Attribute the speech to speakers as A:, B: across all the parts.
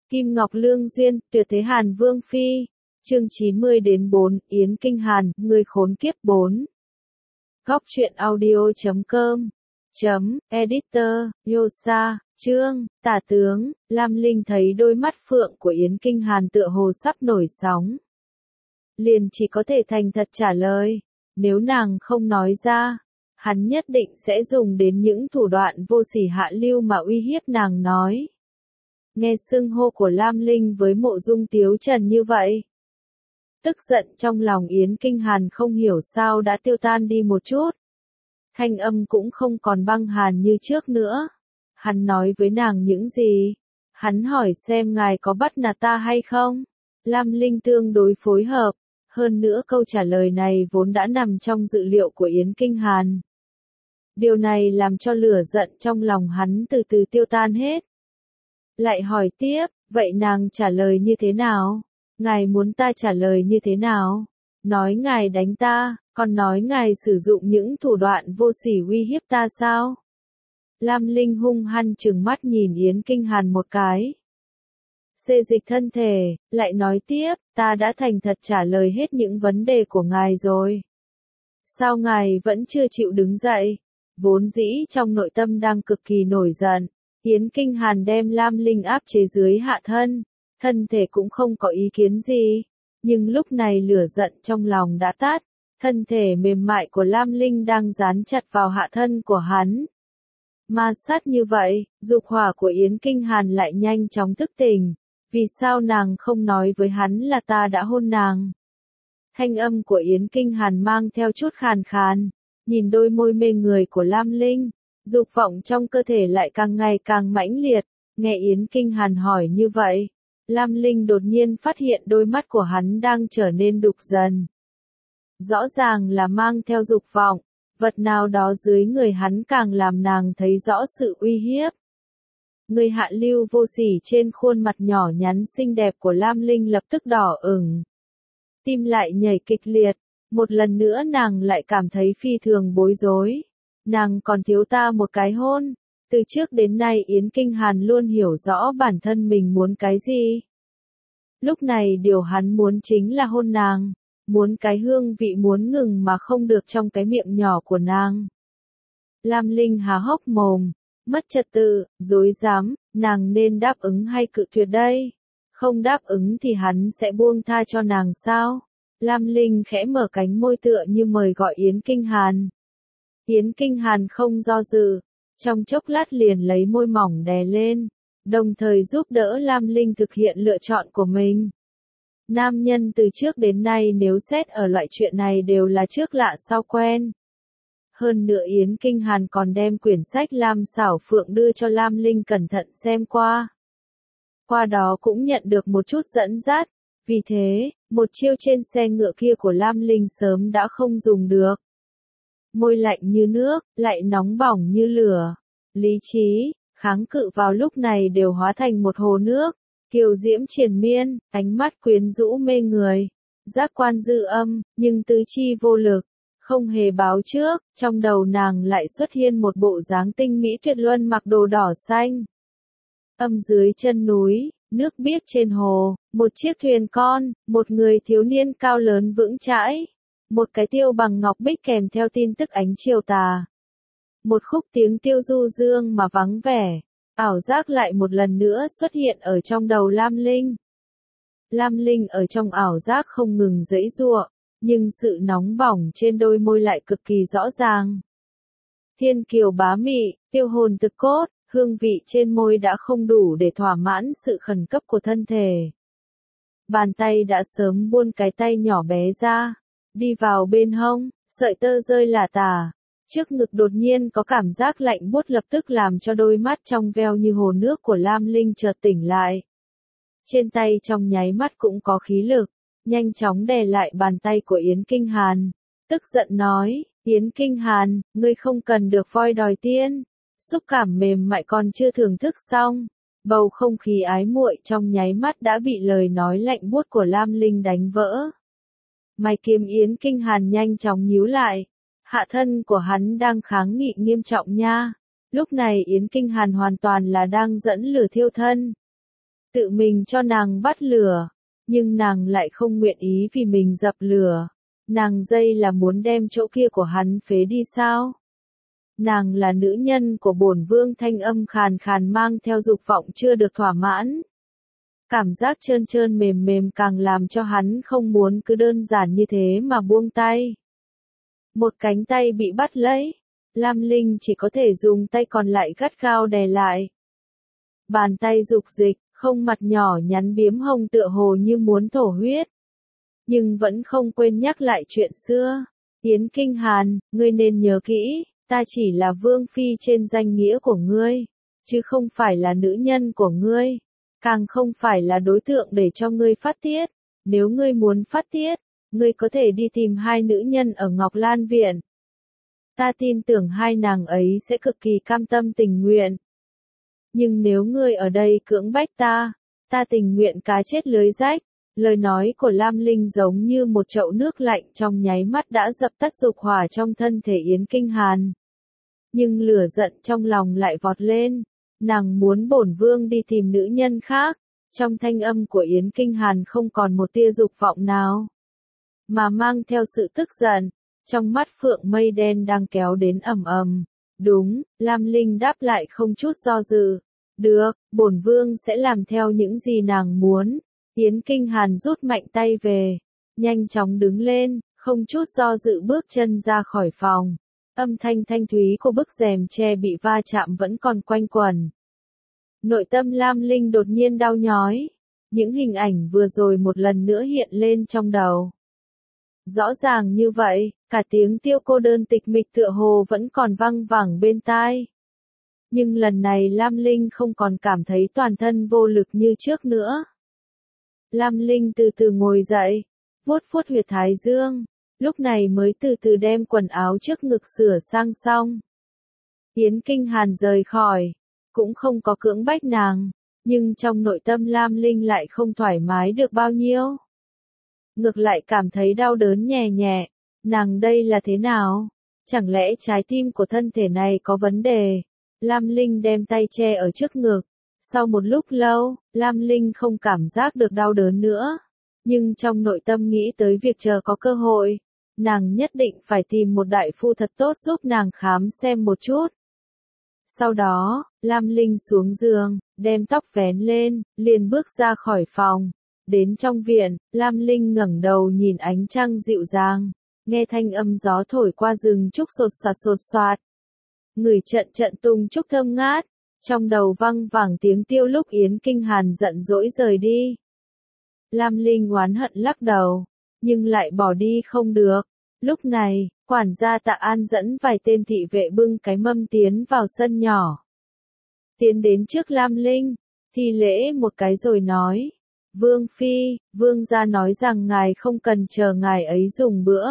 A: Kim Ngọc Lương Duyên, Tuyệt Thế Hàn Vương Phi. Chương 90-4, Yến Kinh Hàn, Người khốn kiếp 4. Góc truyện audio.com. Editor, Yosa, chương, tả tướng, Lam Linh thấy đôi mắt phượng của Yến Kinh Hàn tựa hồ sắp nổi sóng. Liền chỉ có thể thành thật trả lời, nếu nàng không nói ra, hắn nhất định sẽ dùng đến những thủ đoạn vô sỉ hạ lưu mà uy hiếp nàng nói. Nghe xưng hô của Lam Linh với Mộ Dung Tiếu Trần như vậy, tức giận trong lòng Yến Kinh Hàn không hiểu sao đã tiêu tan đi một chút. Thanh âm cũng không còn băng hàn như trước nữa. Hắn nói với nàng những gì? Hắn hỏi xem ngài có bắt nạt ta hay không? Lam Linh tương đối phối hợp. Hơn nữa câu trả lời này vốn đã nằm trong dự liệu của Yến Kinh Hàn. Điều này làm cho lửa giận trong lòng hắn từ từ tiêu tan hết. Lại hỏi tiếp, vậy nàng trả lời như thế nào? Ngài muốn ta trả lời như thế nào? Nói ngài đánh ta, còn nói ngài sử dụng những thủ đoạn vô sỉ uy hiếp ta sao? Lam Linh hung hăng trừng mắt nhìn Yến Kinh Hàn một cái. Xê dịch thân thể, lại nói tiếp, ta đã thành thật trả lời hết những vấn đề của ngài rồi. Sao ngài vẫn chưa chịu đứng dậy? Vốn dĩ trong nội tâm đang cực kỳ nổi giận, Yến Kinh Hàn đem Lam Linh áp chế dưới hạ thân, thân thể cũng không có ý kiến gì, nhưng lúc này lửa giận trong lòng đã tắt, thân thể mềm mại của Lam Linh đang dán chặt vào hạ thân của hắn. Ma sát như vậy, dục hỏa của Yến Kinh Hàn lại nhanh chóng thức tỉnh, vì sao nàng không nói với hắn là ta đã hôn nàng? Thanh âm của Yến Kinh Hàn mang theo chút khàn khàn, nhìn đôi môi mê người của Lam Linh, dục vọng trong cơ thể lại càng ngày càng mãnh liệt, nghe Yến Kinh Hàn hỏi như vậy, Lam Linh đột nhiên phát hiện đôi mắt của hắn đang trở nên đục dần. Rõ ràng là mang theo dục vọng, vật nào đó dưới người hắn càng làm nàng thấy rõ sự uy hiếp. Người hạ lưu vô sỉ trên khuôn mặt nhỏ nhắn xinh đẹp của Lam Linh lập tức đỏ ửng. Tim lại nhảy kịch liệt, một lần nữa nàng lại cảm thấy phi thường bối rối. Nàng còn thiếu ta một cái hôn. Từ trước đến nay Yến Kinh Hàn luôn hiểu rõ bản thân mình muốn cái gì. Lúc này điều hắn muốn chính là hôn nàng, muốn cái hương vị muốn ngừng mà không được trong cái miệng nhỏ của nàng. Lam Linh há hốc mồm, mất trật tự, dối dám, nàng nên đáp ứng hay cự tuyệt đây? Không đáp ứng thì hắn sẽ buông tha cho nàng sao? Lam Linh khẽ mở cánh môi tựa như mời gọi Yến Kinh Hàn. Yến Kinh Hàn không do dự, trong chốc lát liền lấy môi mỏng đè lên, đồng thời giúp đỡ Lam Linh thực hiện lựa chọn của mình. Nam nhân từ trước đến nay nếu xét ở loại chuyện này đều là trước lạ sau quen. Hơn nữa Yến Kinh Hàn còn đem quyển sách Lam Xảo Phượng đưa cho Lam Linh cẩn thận xem qua. Qua đó cũng nhận được một chút dẫn dắt, vì thế, một chiêu trên xe ngựa kia của Lam Linh sớm đã không dùng được. Môi lạnh như nước, lại nóng bỏng như lửa. Lý trí, kháng cự vào lúc này đều hóa thành một hồ nước. Kiều diễm triền miên, ánh mắt quyến rũ mê người. Giác quan dư âm, nhưng tứ chi vô lực. Không hề báo trước, trong đầu nàng lại xuất hiện một bộ dáng tinh mỹ tuyệt luân mặc đồ đỏ xanh. Âm dưới chân núi, nước biếc trên hồ, một chiếc thuyền con, một người thiếu niên cao lớn vững chãi. Một cái tiêu bằng ngọc bích kèm theo tin tức ánh chiều tà. Một khúc tiếng tiêu du dương mà vắng vẻ, ảo giác lại một lần nữa xuất hiện ở trong đầu Lam Linh. Lam Linh ở trong ảo giác không ngừng giãy giụa, nhưng sự nóng bỏng trên đôi môi lại cực kỳ rõ ràng. Thiên kiều bá mị, tiêu hồn thực cốt, hương vị trên môi đã không đủ để thỏa mãn sự khẩn cấp của thân thể. Bàn tay đã sớm buông cái tay nhỏ bé ra. Đi vào bên hông, sợi tơ rơi lả tả. Trước ngực đột nhiên có cảm giác lạnh buốt lập tức làm cho đôi mắt trong veo như hồ nước của Lam Linh chợt tỉnh lại. Trên tay trong nháy mắt cũng có khí lực, nhanh chóng đè lại bàn tay của Yến Kinh Hàn. Tức giận nói, Yến Kinh Hàn, ngươi không cần được voi đòi tiên. Xúc cảm mềm mại còn chưa thưởng thức xong. Bầu không khí ái muội trong nháy mắt đã bị lời nói lạnh buốt của Lam Linh đánh vỡ. Mày kiếm Yến Kinh Hàn nhanh chóng nhíu lại. Hạ thân của hắn đang kháng nghị nghiêm trọng nha. Lúc này Yến Kinh Hàn hoàn toàn là đang dẫn lửa thiêu thân. tự mình cho nàng bắt lửa, nhưng nàng lại không nguyện ý vì mình dập lửa. Nàng dây là muốn đem chỗ kia của hắn phế đi sao? Nàng là nữ nhân của bổn vương, thanh âm khàn khàn mang theo dục vọng chưa được thỏa mãn. Cảm giác trơn trơn mềm mềm càng làm cho hắn không muốn cứ đơn giản như thế mà buông tay. Một cánh tay bị bắt lấy, Lam Linh chỉ có thể dùng tay còn lại gắt gao đè lại. Bàn tay dục dịch, không mặt nhỏ nhắn biếm hông tựa hồ như muốn thổ huyết. Nhưng vẫn không quên nhắc lại chuyện xưa. Yến Kinh Hàn, ngươi nên nhớ kỹ, ta chỉ là vương phi trên danh nghĩa của ngươi, chứ không phải là nữ nhân của ngươi, càng không phải là đối tượng để cho ngươi phát tiết. Nếu ngươi muốn phát tiết, ngươi có thể đi tìm hai nữ nhân ở Ngọc Lan Viện. Ta tin tưởng hai nàng ấy sẽ cực kỳ cam tâm tình nguyện. Nhưng nếu ngươi ở đây cưỡng bách ta tình nguyện cá chết lưới rách. Lời nói của Lam Linh giống như một chậu nước lạnh trong nháy mắt đã dập tắt dục hỏa trong thân thể Yến Kinh Hàn. Nhưng lửa giận trong lòng lại vọt lên, nàng muốn bổn vương đi tìm nữ nhân khác. Trong thanh âm của Yến Kinh Hàn không còn một tia dục vọng nào, mà mang theo sự tức giận. Trong mắt phượng mây đen đang kéo đến ầm ầm. Đúng, Lam Linh đáp lại không chút do dự. Được, bổn vương sẽ làm theo những gì nàng muốn. Yến Kinh Hàn rút mạnh tay về, nhanh chóng đứng lên, không chút do dự bước chân ra khỏi phòng. Âm thanh thanh thúy của bức rèm tre bị va chạm vẫn còn quanh quẩn. Nội tâm Lam Linh đột nhiên đau nhói. Những hình ảnh vừa rồi một lần nữa hiện lên trong đầu. Rõ ràng như vậy, cả tiếng tiêu cô đơn tịch mịch tựa hồ vẫn còn văng vẳng bên tai. Nhưng lần này Lam Linh không còn cảm thấy toàn thân vô lực như trước nữa. Lam Linh từ từ ngồi dậy, vuốt vuốt huyệt thái dương, lúc này mới từ từ đem quần áo trước ngực sửa sang xong. Yến Kinh Hàn rời khỏi, cũng không có cưỡng bách nàng, nhưng trong nội tâm Lam Linh lại không thoải mái được bao nhiêu. Ngược lại cảm thấy đau đớn nhẹ nhẹ, nàng đây là thế nào? Chẳng lẽ trái tim của thân thể này có vấn đề? Lam Linh đem tay che ở trước ngực. Sau một lúc lâu, Lam Linh không cảm giác được đau đớn nữa. Nhưng trong nội tâm nghĩ tới việc chờ có cơ hội, nàng nhất định phải tìm một đại phu thật tốt giúp nàng khám xem một chút. Sau đó, Lam Linh xuống giường, đem tóc vén lên, liền bước ra khỏi phòng. Đến trong viện, Lam Linh ngẩng đầu nhìn ánh trăng dịu dàng, nghe thanh âm gió thổi qua rừng trúc sột soạt. Ngửi trận trận tung trúc thơm ngát, trong đầu văng vẳng tiếng tiêu lúc Yến Kinh Hàn giận dỗi rời đi. Lam Linh oán hận lắc đầu, nhưng lại bỏ đi không được. Lúc này, quản gia Tạ An dẫn vài tên thị vệ bưng cái mâm tiến vào sân nhỏ. Tiến đến trước Lam Linh, thi lễ một cái rồi nói. Vương Phi, vương gia nói rằng ngài không cần chờ ngài ấy dùng bữa.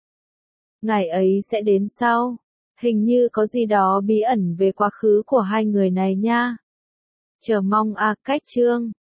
A: Ngài ấy sẽ đến sau. Hình như có gì đó bí ẩn về quá khứ của hai người này nha. Chờ mong cách chương.